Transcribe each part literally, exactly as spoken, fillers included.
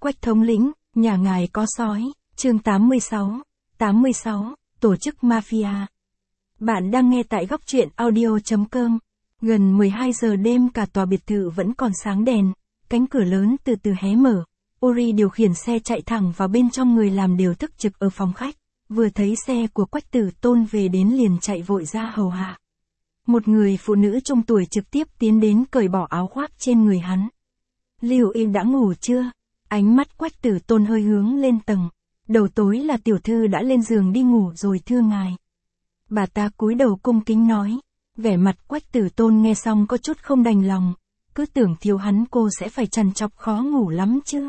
Quách thống lĩnh, nhà ngài có sói, chương tám mươi sáu, tám mươi sáu, tổ chức mafia. Bạn đang nghe tại góc truyện audio.com. Gần mười hai giờ đêm cả tòa biệt thự vẫn còn sáng đèn, cánh cửa lớn từ từ hé mở. Uri điều khiển xe chạy thẳng vào bên trong, người làm đều thức trực ở phòng khách, vừa thấy xe của Quách Tử Tôn về đến liền chạy vội ra hầu hạ. Một người phụ nữ trung tuổi trực tiếp tiến đến cởi bỏ áo khoác trên người hắn. Lưu Y đã ngủ chưa? Ánh mắt Quách Tử Tôn hơi hướng lên tầng. Đầu tối là tiểu thư đã lên giường đi ngủ rồi thưa ngài. Bà ta cúi đầu cung kính nói. Vẻ mặt Quách Tử Tôn nghe xong có chút không đành lòng. Cứ tưởng thiếu hắn cô sẽ phải trằn trọc khó ngủ lắm chứ.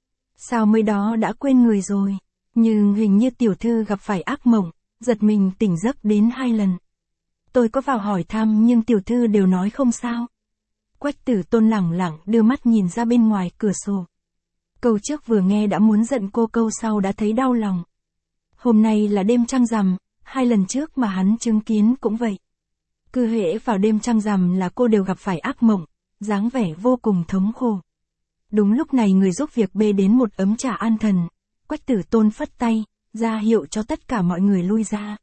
Sao mới đó đã quên người rồi. Nhưng hình như tiểu thư gặp phải ác mộng, giật mình tỉnh giấc đến hai lần. Tôi có vào hỏi thăm nhưng tiểu thư đều nói không sao. Quách Tử Tôn lẳng lặng đưa mắt nhìn ra bên ngoài cửa sổ. Câu trước vừa nghe đã muốn giận cô, câu sau đã thấy đau lòng. Hôm nay là đêm trăng rằm, hai lần trước mà hắn chứng kiến cũng vậy. Cứ hễ vào đêm trăng rằm là cô đều gặp phải ác mộng, dáng vẻ vô cùng thống khổ. Đúng lúc này người giúp việc bê đến một ấm trà an thần. Quách Tử Tôn phất tay, ra hiệu cho tất cả mọi người lui ra.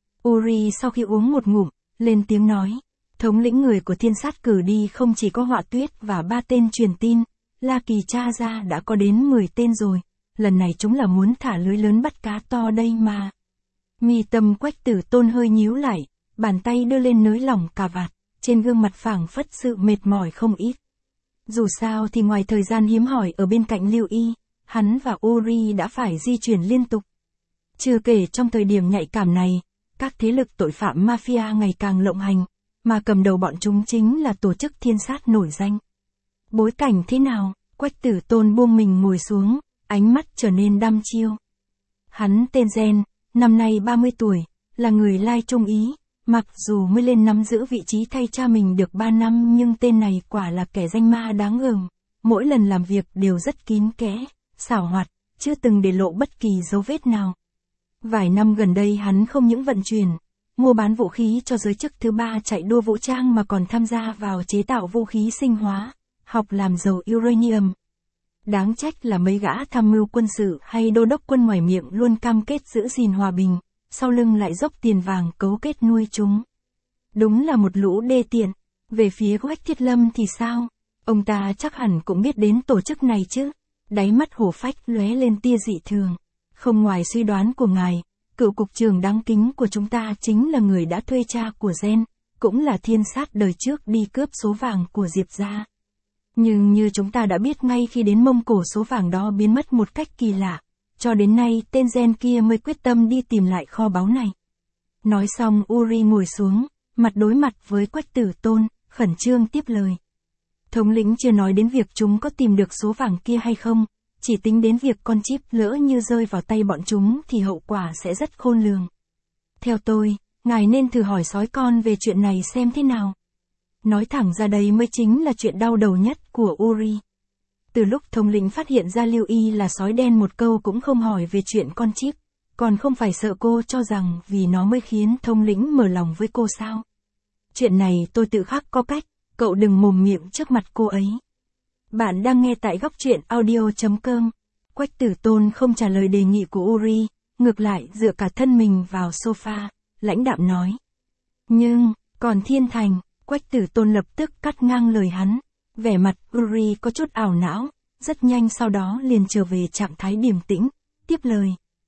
Uri sau khi uống một ngụm, lên tiếng nói. Thống lĩnh người của thiên sát cử đi không chỉ có Họa Tuyết và ba tên truyền tin, La Kỳ tra ra đã có đến mười tên rồi, lần này chúng là muốn thả lưới lớn bắt cá to đây mà. Mi tâm Quách Tử Tôn hơi nhíu lại, bàn tay đưa lên nới lỏng cà vạt, trên gương mặt phảng phất sự mệt mỏi không ít. Dù sao thì ngoài thời gian hiếm hỏi ở bên cạnh Lưu Y, hắn và Uri đã phải di chuyển liên tục. Chưa kể trong thời điểm nhạy cảm này, các thế lực tội phạm mafia ngày càng lộng hành, mà cầm đầu bọn chúng chính là tổ chức thiên sát nổi danh. Bối cảnh thế nào? Quách Tử Tôn buông mình ngồi xuống, ánh mắt trở nên đăm chiêu. Hắn tên Gen, năm nay ba mươi tuổi, là người Lai Trung Ý, mặc dù mới lên nắm giữ vị trí thay cha mình được ba năm nhưng tên này quả là kẻ danh ma đáng gờm, mỗi lần làm việc đều rất kín kẽ, xảo hoạt, chưa từng để lộ bất kỳ dấu vết nào. Vài năm gần đây hắn không những vận chuyển, mua bán vũ khí cho giới chức thứ ba chạy đua vũ trang mà còn tham gia vào chế tạo vũ khí sinh hóa, học làm dầu uranium. Đáng trách là mấy gã tham mưu quân sự hay đô đốc quân ngoài miệng luôn cam kết giữ gìn hòa bình, sau lưng lại dốc tiền vàng cấu kết nuôi chúng. Đúng là một lũ đê tiện. Về phía Quách Thiết Lâm thì sao? Ông ta chắc hẳn cũng biết đến tổ chức này chứ. Đáy mắt hổ phách lóe lên tia dị thường. Không ngoài suy đoán của ngài, cựu cục trưởng đáng kính của chúng ta chính là người đã thuê cha của Gen, cũng là thiên sát đời trước đi cướp số vàng của Diệp gia. Nhưng như chúng ta đã biết ngay khi đến Mông Cổ, số vàng đó biến mất một cách kỳ lạ. Cho đến nay tên Gen kia mới quyết tâm đi tìm lại kho báu này. Nói xong Uri ngồi xuống, mặt đối mặt với Quách Tử Tôn, khẩn trương tiếp lời. Thống lĩnh chưa nói đến việc chúng có tìm được số vàng kia hay không, chỉ tính đến việc con chip lỡ như rơi vào tay bọn chúng thì hậu quả sẽ rất khôn lường. Theo tôi, ngài nên thử hỏi sói con về chuyện này xem thế nào. Nói thẳng ra đây mới chính là chuyện đau đầu nhất của Uri. Từ lúc thống lĩnh phát hiện ra Lưu Y là sói đen một câu cũng không hỏi về chuyện con chip, còn không phải sợ cô cho rằng vì nó mới khiến thống lĩnh mở lòng với cô sao? Chuyện này tôi tự khắc có cách, cậu đừng mồm miệng trước mặt cô ấy. Bạn đang nghe tại góc truyện audio.com. Quách Tử Tôn không trả lời đề nghị của Uri, ngược lại dựa cả thân mình vào sofa, lãnh đạm nói. Nhưng, còn Thiên Thành, Quách Tử Tôn lập tức cắt ngang lời hắn. Vẻ mặt Uri có chút ảo não, rất nhanh sau đó liền trở về trạng thái điềm tĩnh, tiếp lời.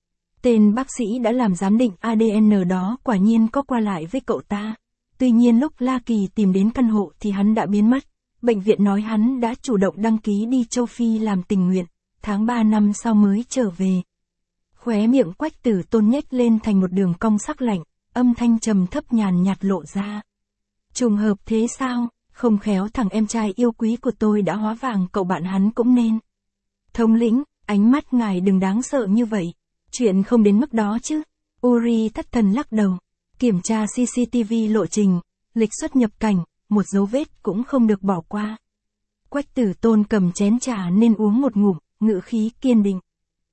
Tên bác sĩ đã làm giám định a đê en đó quả nhiên có qua lại với cậu ta. Tuy nhiên lúc La Kỳ tìm đến căn hộ thì hắn đã biến mất. Bệnh viện nói hắn đã chủ động đăng ký đi châu Phi làm tình nguyện, tháng ba năm sau mới trở về. Khóe miệng Quách Tử Tôn nhếch lên thành một đường cong sắc lạnh, âm thanh trầm thấp nhàn nhạt lộ ra. Trùng hợp thế sao? Không khéo thằng em trai yêu quý của tôi đã hóa vàng cậu bạn hắn cũng nên. Thống lĩnh, ánh mắt ngài đừng đáng sợ như vậy. Chuyện không đến mức đó chứ. Uri thất thần lắc đầu. Kiểm tra xê xê tê vê lộ trình, lịch xuất nhập cảnh, một dấu vết cũng không được bỏ qua. Quách Tử Tôn cầm chén trà nên uống một ngụm, ngữ khí kiên định.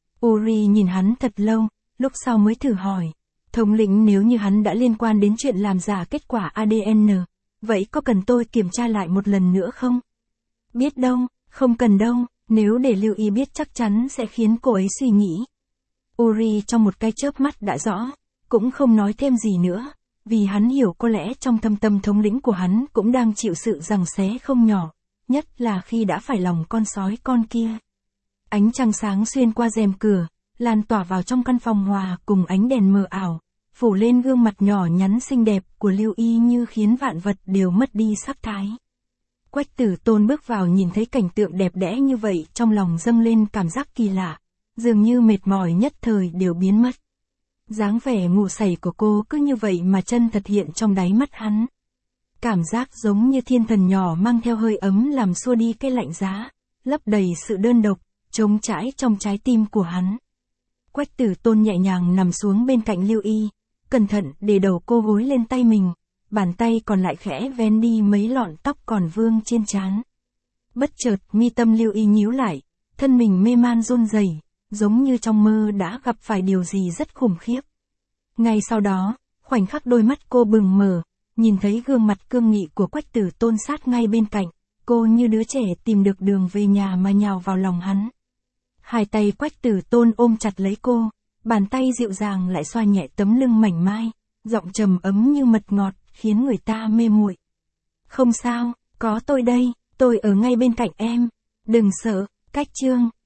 Uri nhìn hắn thật lâu, lúc sau mới thử hỏi. Thống lĩnh, nếu như hắn đã liên quan đến chuyện làm giả kết quả a đê en, vậy có cần tôi kiểm tra lại một lần nữa không? Biết đâu, không cần đâu, Nếu để Lưu Y biết chắc chắn sẽ khiến cô ấy suy nghĩ. Uri trong một cái chớp mắt đã rõ, cũng không nói thêm gì nữa, vì hắn hiểu có lẽ trong thâm tâm thống lĩnh của hắn cũng đang chịu sự giằng xé không nhỏ, nhất là khi đã phải lòng con sói con kia. Ánh trăng sáng xuyên qua rèm cửa, lan tỏa vào trong căn phòng hòa cùng ánh đèn mờ ảo, phủ lên gương mặt nhỏ nhắn xinh đẹp của Lưu Y như khiến vạn vật đều mất đi sắc thái. Quách Tử Tôn bước vào nhìn thấy cảnh tượng đẹp đẽ như vậy, trong lòng dâng lên cảm giác kỳ lạ, dường như mệt mỏi nhất thời đều biến mất. Dáng vẻ ngủ sẩy của cô cứ như vậy mà chân thật hiện trong đáy mắt hắn. Cảm giác giống như thiên thần nhỏ mang theo hơi ấm làm xua đi cái lạnh giá, lấp đầy sự đơn độc, trống trải trong trái tim của hắn. Quách Tử Tôn nhẹ nhàng nằm xuống bên cạnh Lưu Y, cẩn thận để đầu cô gối lên tay mình, bàn tay còn lại khẽ ven đi mấy lọn tóc còn vương trên trán. Bất chợt mi tâm Lưu Y nhíu lại, thân mình mê man run rẩy, giống như trong mơ đã gặp phải điều gì rất khủng khiếp. Ngay sau đó, khoảnh khắc đôi mắt cô bừng mở, nhìn thấy gương mặt cương nghị của Quách Tử Tôn sát ngay bên cạnh, cô như đứa trẻ tìm được đường về nhà mà nhào vào lòng hắn. Hai tay Quách Tử Tôn ôm chặt lấy cô, bàn tay dịu dàng lại xoa nhẹ tấm lưng mảnh mai, giọng trầm ấm như mật ngọt, khiến người ta mê muội. Không sao, có tôi đây, tôi ở ngay bên cạnh em, đừng sợ. Cách chương